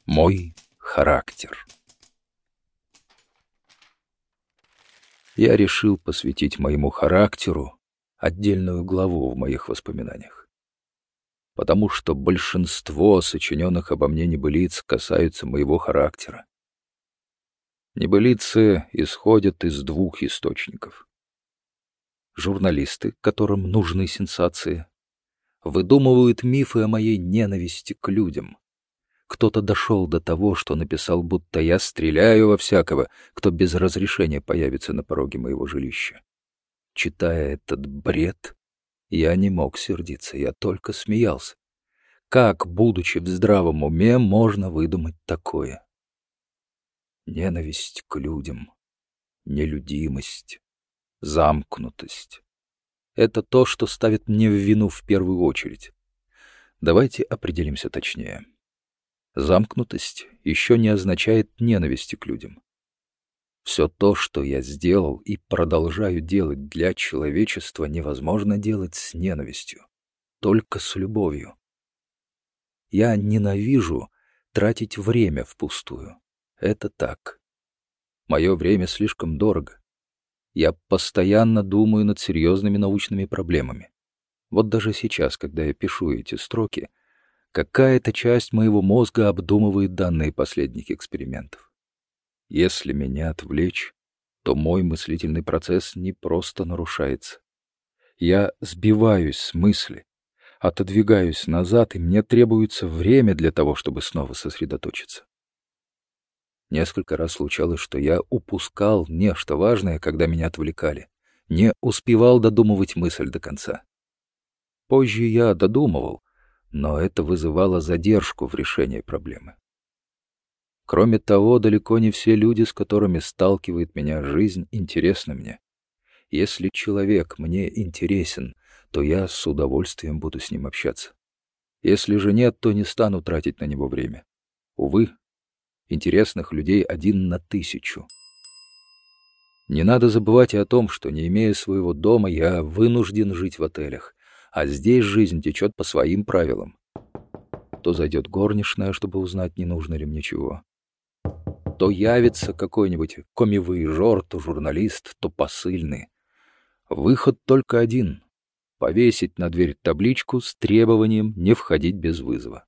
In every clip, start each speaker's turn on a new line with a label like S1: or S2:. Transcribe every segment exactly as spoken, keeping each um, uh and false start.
S1: Мой характер. Я решил посвятить моему характеру отдельную главу в моих воспоминаниях, потому что большинство сочиненных обо мне небылиц касаются моего характера. Небылицы исходят из двух источников. Журналисты, которым нужны сенсации, выдумывают мифы о моей ненависти к людям. Кто-то дошел до того, что написал, будто я стреляю во всякого, кто без разрешения появится на пороге моего жилища. Читая этот бред, я не мог сердиться, я только смеялся. Как, будучи в здравом уме, можно выдумать такое? Ненависть к людям, нелюдимость, замкнутость — это то, что ставит мне в вину в первую очередь. Давайте определимся точнее. Замкнутость еще не означает ненависти к людям. Все то, что я сделал и продолжаю делать для человечества, невозможно делать с ненавистью, только с любовью. Я ненавижу тратить время впустую. Это так. Мое время слишком дорого. Я постоянно думаю над серьезными научными проблемами. Вот даже сейчас, когда я пишу эти строки, какая-то часть моего мозга обдумывает данные последних экспериментов. Если меня отвлечь, то мой мыслительный процесс не просто нарушается. Я сбиваюсь с мысли, отодвигаюсь назад, и мне требуется время для того, чтобы снова сосредоточиться. Несколько раз случалось, что я упускал нечто важное, когда меня отвлекали, не успевал додумывать мысль до конца. Позже я додумывал, но это вызывало задержку в решении проблемы. Кроме того, далеко не все люди, с которыми сталкивает меня жизнь, интересны мне. Если человек мне интересен, то я с удовольствием буду с ним общаться. Если же нет, то не стану тратить на него время. Увы, интересных людей один на тысячу. Не надо забывать и о том, что, не имея своего дома, я вынужден жить в отелях, а здесь жизнь течет по своим правилам. То зайдет горничная, чтобы узнать, не нужно ли мне чего. То явится какой-нибудь коммивояжер, то журналист, то посыльный. Выход только один — повесить на дверь табличку с требованием не входить без вызова.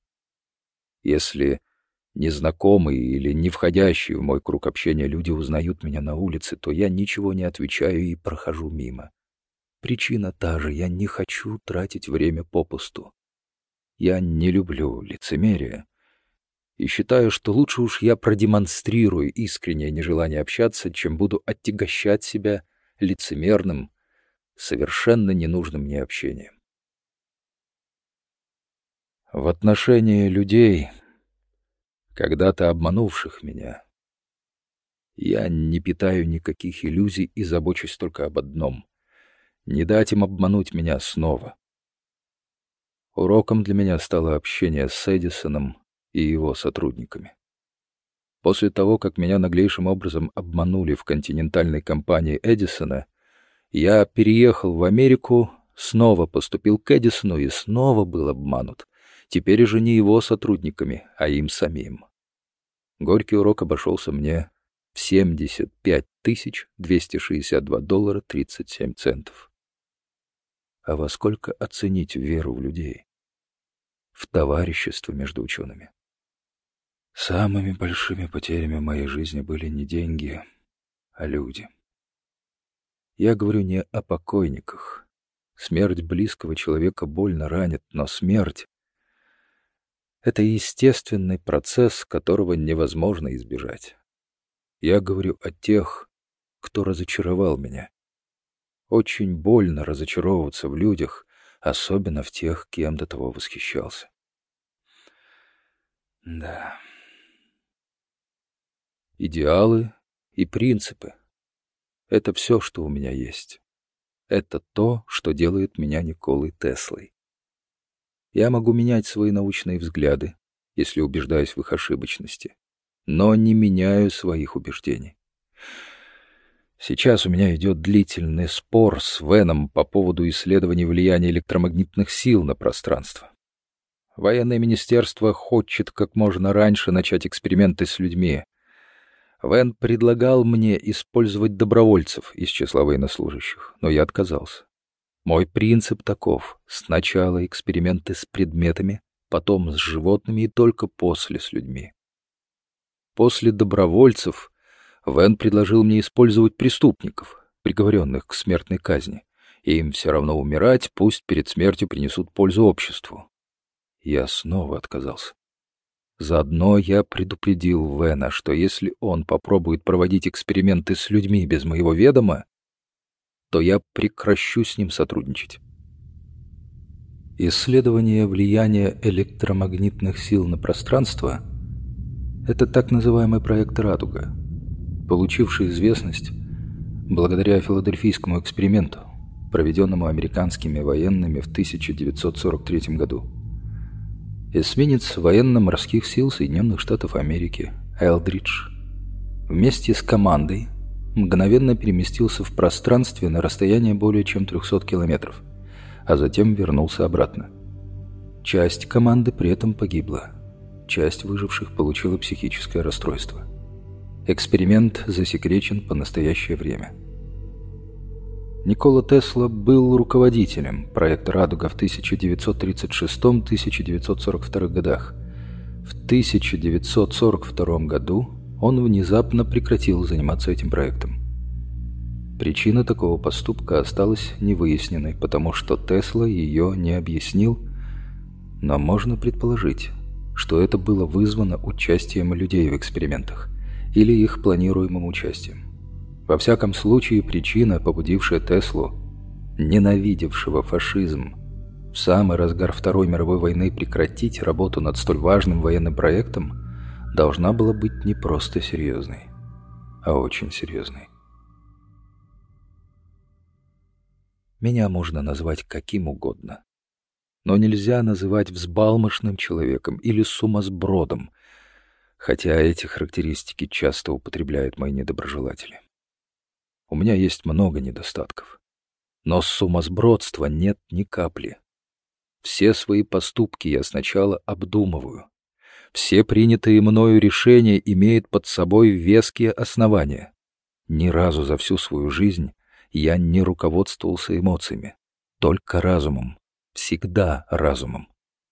S1: Если незнакомые или не входящие в мой круг общения люди узнают меня на улице, то я ничего не отвечаю и прохожу мимо. Причина та же — я не хочу тратить время попусту. Я не люблю лицемерие и считаю, что лучше уж я продемонстрирую искреннее нежелание общаться, чем буду отягощать себя лицемерным, совершенно ненужным мне общением. В отношении людей, когда-то обманувших меня, я не питаю никаких иллюзий и забочусь только об одном — не дать им обмануть меня снова. Уроком для меня стало общение с Эдисоном и его сотрудниками. После того, как меня наглейшим образом обманули в континентальной компании Эдисона, я переехал в Америку, снова поступил к Эдисону и снова был обманут. Теперь уже не его сотрудниками, а им самим. Горький урок обошелся мне в семьдесят пять тысяч двести шестьдесят два доллара тридцать семь центов. А во сколько оценить веру в людей? В товарищество между учеными. Самыми большими потерями в моей жизни были не деньги, а люди. Я говорю не о покойниках. Смерть близкого человека больно ранит, но смерть — это естественный процесс, которого невозможно избежать. Я говорю о тех, кто разочаровал меня. Очень больно разочаровываться в людях, особенно в тех, кем до того восхищался. Да. Идеалы и принципы — это все, что у меня есть. Это то, что делает меня Николой Теслой. Я могу менять свои научные взгляды, если убеждаюсь в их ошибочности, но не меняю своих убеждений. Сейчас у меня идет длительный спор с Веном по поводу исследования влияния электромагнитных сил на пространство. Военное министерство хочет как можно раньше начать эксперименты с людьми. Вен предлагал мне использовать добровольцев из числа военнослужащих, но я отказался. Мой принцип таков: сначала эксперименты с предметами, потом с животными и только после с людьми. После добровольцев Вен предложил мне использовать преступников, приговоренных к смертной казни. Им все равно умирать, пусть перед смертью принесут пользу обществу. Я снова отказался. Заодно я предупредил Вена, что если он попробует проводить эксперименты с людьми без моего ведома, то я прекращу с ним сотрудничать. Исследование влияния электромагнитных сил на пространство — это так называемый проект «Радуга», получивший известность благодаря филадельфийскому эксперименту, проведенному американскими военными в тысяча девятьсот сорок третьем году. Эсминец военно-морских сил Соединенных Штатов Америки «Элдридж» вместе с командой мгновенно переместился в пространстве на расстояние более чем трехсот километров, а затем вернулся обратно. Часть команды при этом погибла, часть выживших получила психическое расстройство. Эксперимент засекречен по настоящее время. Никола Тесла был руководителем проекта «Радуга» в тысяча девятьсот тридцать шестом — тысяча девятьсот сорок втором годах. В тысяча девятьсот сорок втором году он внезапно прекратил заниматься этим проектом. Причина такого поступка осталась невыясненной, потому что Тесла ее не объяснил, но можно предположить, что это было вызвано участием людей в экспериментах или их планируемым участием. Во всяком случае, причина, побудившая Теслу, ненавидевшего фашизм, в самый разгар Второй мировой войны прекратить работу над столь важным военным проектом, должна была быть не просто серьезной, а очень серьезной. Меня можно назвать каким угодно, но нельзя называть взбалмошным человеком или сумасбродом, хотя эти характеристики часто употребляют мои недоброжелатели. У меня есть много недостатков, но сумасбродства нет ни капли. Все свои поступки я сначала обдумываю. Все принятые мною решения имеют под собой веские основания. Ни разу за всю свою жизнь я не руководствовался эмоциями, только разумом, всегда разумом.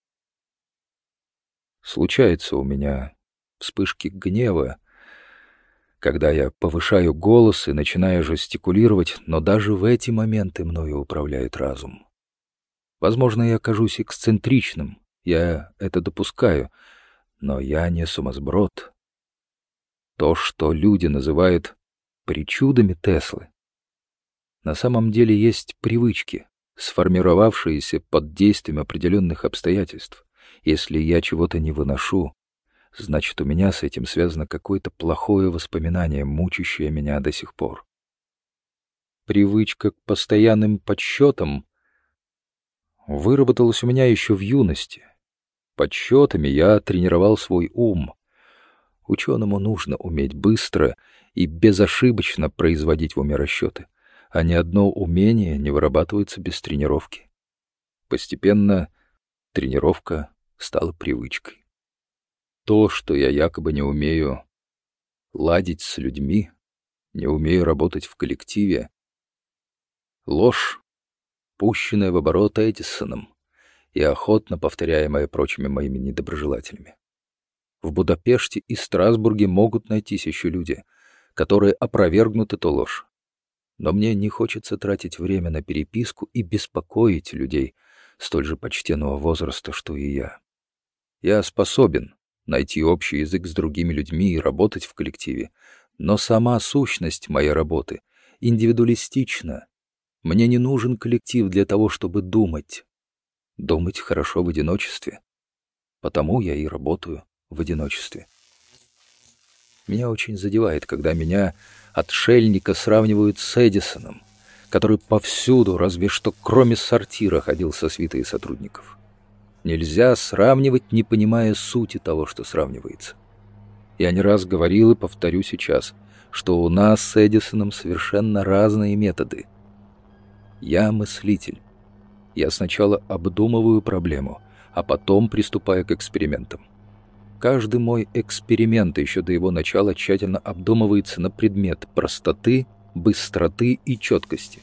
S1: Случается у меня вспышки гнева, когда я повышаю голос и начинаю жестикулировать, но даже в эти моменты мною управляет разум. Возможно, я кажусь эксцентричным, я это допускаю, но я не сумасброд. То, что люди называют причудами Теслы, на самом деле есть привычки, сформировавшиеся под действием определенных обстоятельств. Если я чего-то не выношу, значит, у меня с этим связано какое-то плохое воспоминание, мучащее меня до сих пор. Привычка к постоянным подсчетам выработалась у меня еще в юности. Подсчетами я тренировал свой ум. Ученому нужно уметь быстро и безошибочно производить в уме расчеты, а ни одно умение не вырабатывается без тренировки. Постепенно тренировка стала привычкой. То, что я якобы не умею ладить с людьми, не умею работать в коллективе — ложь, пущенная в оборот Эдисоном и охотно повторяемая прочими моими недоброжелателями. В Будапеште и Страсбурге могут найтись еще люди, которые опровергнут эту ложь. Но мне не хочется тратить время на переписку и беспокоить людей столь же почтенного возраста, что и я. Я способен найти общий язык с другими людьми и работать в коллективе, но сама сущность моей работы индивидуалистична. Мне не нужен коллектив для того, чтобы думать. Думать хорошо в одиночестве. Потому я и работаю в одиночестве. Меня очень задевает, когда меня, отшельника, сравнивают с Эдисоном, который повсюду, разве что кроме сортира, ходил со свитой сотрудников. Нельзя сравнивать, не понимая сути того, что сравнивается. Я не раз говорил и повторю сейчас, что у нас с Эдисоном совершенно разные методы. Я мыслитель. Я сначала обдумываю проблему, а потом приступая к экспериментам. Каждый мой эксперимент еще до его начала тщательно обдумывается на предмет простоты, быстроты и четкости.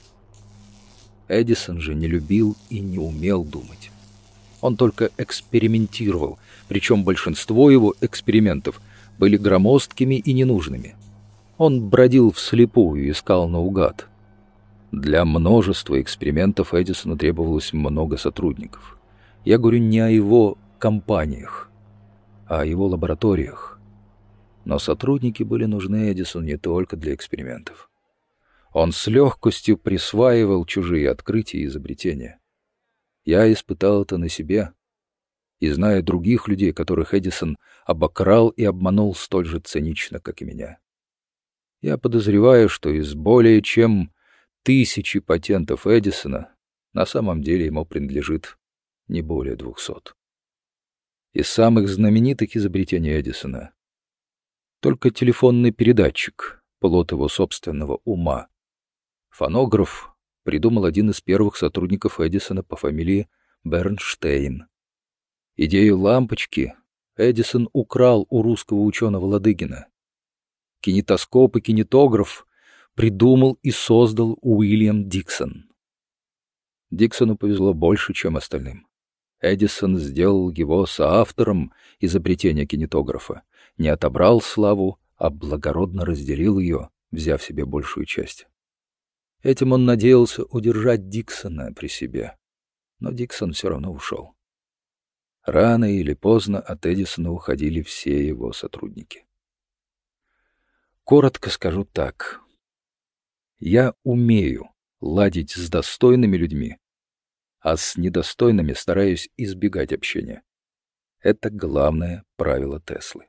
S1: Эдисон же не любил и не умел думать. Он только экспериментировал, причем большинство его экспериментов были громоздкими и ненужными. Он бродил вслепую и искал наугад. Для множества экспериментов Эдисону требовалось много сотрудников. Я говорю не о его компаниях, а о его лабораториях. Но сотрудники были нужны Эдисону не только для экспериментов. Он с легкостью присваивал чужие открытия и изобретения. Я испытал это на себе, и зная других людей, которых Эдисон обокрал и обманул столь же цинично, как и меня. Я подозреваю, что из более чем тысячи патентов Эдисона на самом деле ему принадлежит не более двухсот. Из самых знаменитых изобретений Эдисона только телефонный передатчик, плод его собственного ума. Фонограф придумал один из первых сотрудников Эдисона по фамилии Бернштейн. Идею лампочки Эдисон украл у русского ученого Ладыгина. Кинетоскоп и кинетограф придумал и создал Уильям Диксон. Диксону повезло больше, чем остальным. Эдисон сделал его соавтором изобретения кинетографа, не отобрал славу, а благородно разделил ее, взяв себе большую часть. Этим он надеялся удержать Диксона при себе, но Диксон все равно ушел. Рано или поздно от Эдисона уходили все его сотрудники. Коротко скажу так. Я умею ладить с достойными людьми, а с недостойными стараюсь избегать общения. Это главное правило Теслы.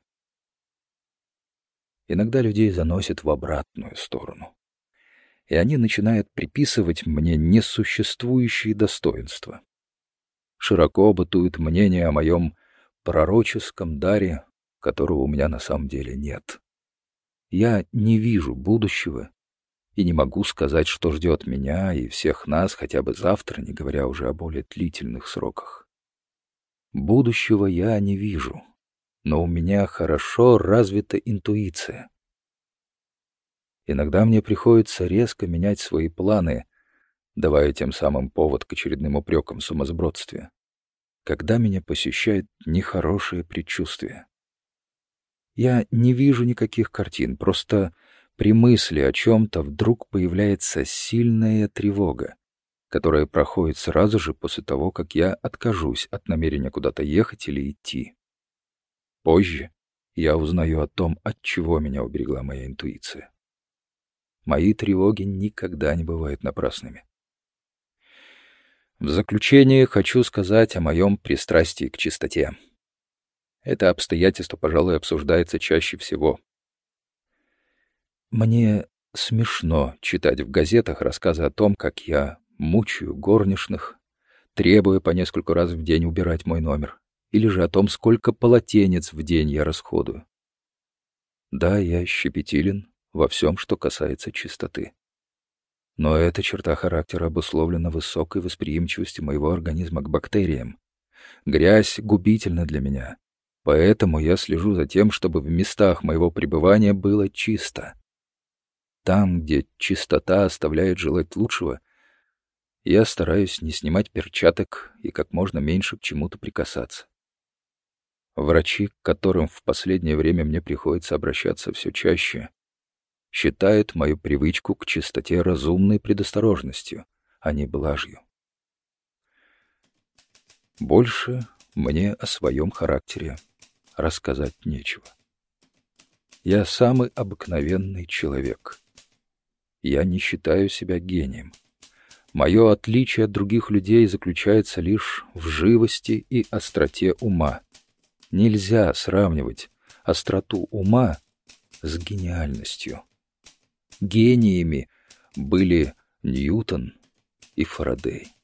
S1: Иногда людей заносит в обратную сторону, и они начинают приписывать мне несуществующие достоинства. Широко бытует мнение о моем пророческом даре, которого у меня на самом деле нет. Я не вижу будущего и не могу сказать, что ждет меня и всех нас хотя бы завтра, не говоря уже о более длительных сроках. Будущего я не вижу, но у меня хорошо развита интуиция. Иногда мне приходится резко менять свои планы, давая тем самым повод к очередным упрекам в сумасбродстве, когда меня посещает нехорошее предчувствие. Я не вижу никаких картин, просто при мысли о чем-то вдруг появляется сильная тревога, которая проходит сразу же после того, как я откажусь от намерения куда-то ехать или идти. Позже я узнаю о том, от чего меня уберегла моя интуиция. Мои тревоги никогда не бывают напрасными. В заключение хочу сказать о моем пристрастии к чистоте. Это обстоятельство, пожалуй, обсуждается чаще всего. Мне смешно читать в газетах рассказы о том, как я мучаю горничных, требуя по нескольку раз в день убирать мой номер, или же о том, сколько полотенец в день я расходую. Да, я щепетилен во всем, что касается чистоты. Но эта черта характера обусловлена высокой восприимчивостью моего организма к бактериям. Грязь губительна для меня, поэтому я слежу за тем, чтобы в местах моего пребывания было чисто. Там, где чистота оставляет желать лучшего, я стараюсь не снимать перчаток и как можно меньше к чему-то прикасаться. Врачи, к которым в последнее время мне приходится обращаться все чаще, считают мою привычку к чистоте разумной предосторожностью, а не блажью. Больше мне о своем характере рассказать нечего. Я самый обыкновенный человек. Я не считаю себя гением. Мое отличие от других людей заключается лишь в живости и остроте ума. Нельзя сравнивать остроту ума с гениальностью. Гениями были Ньютон и Фарадей.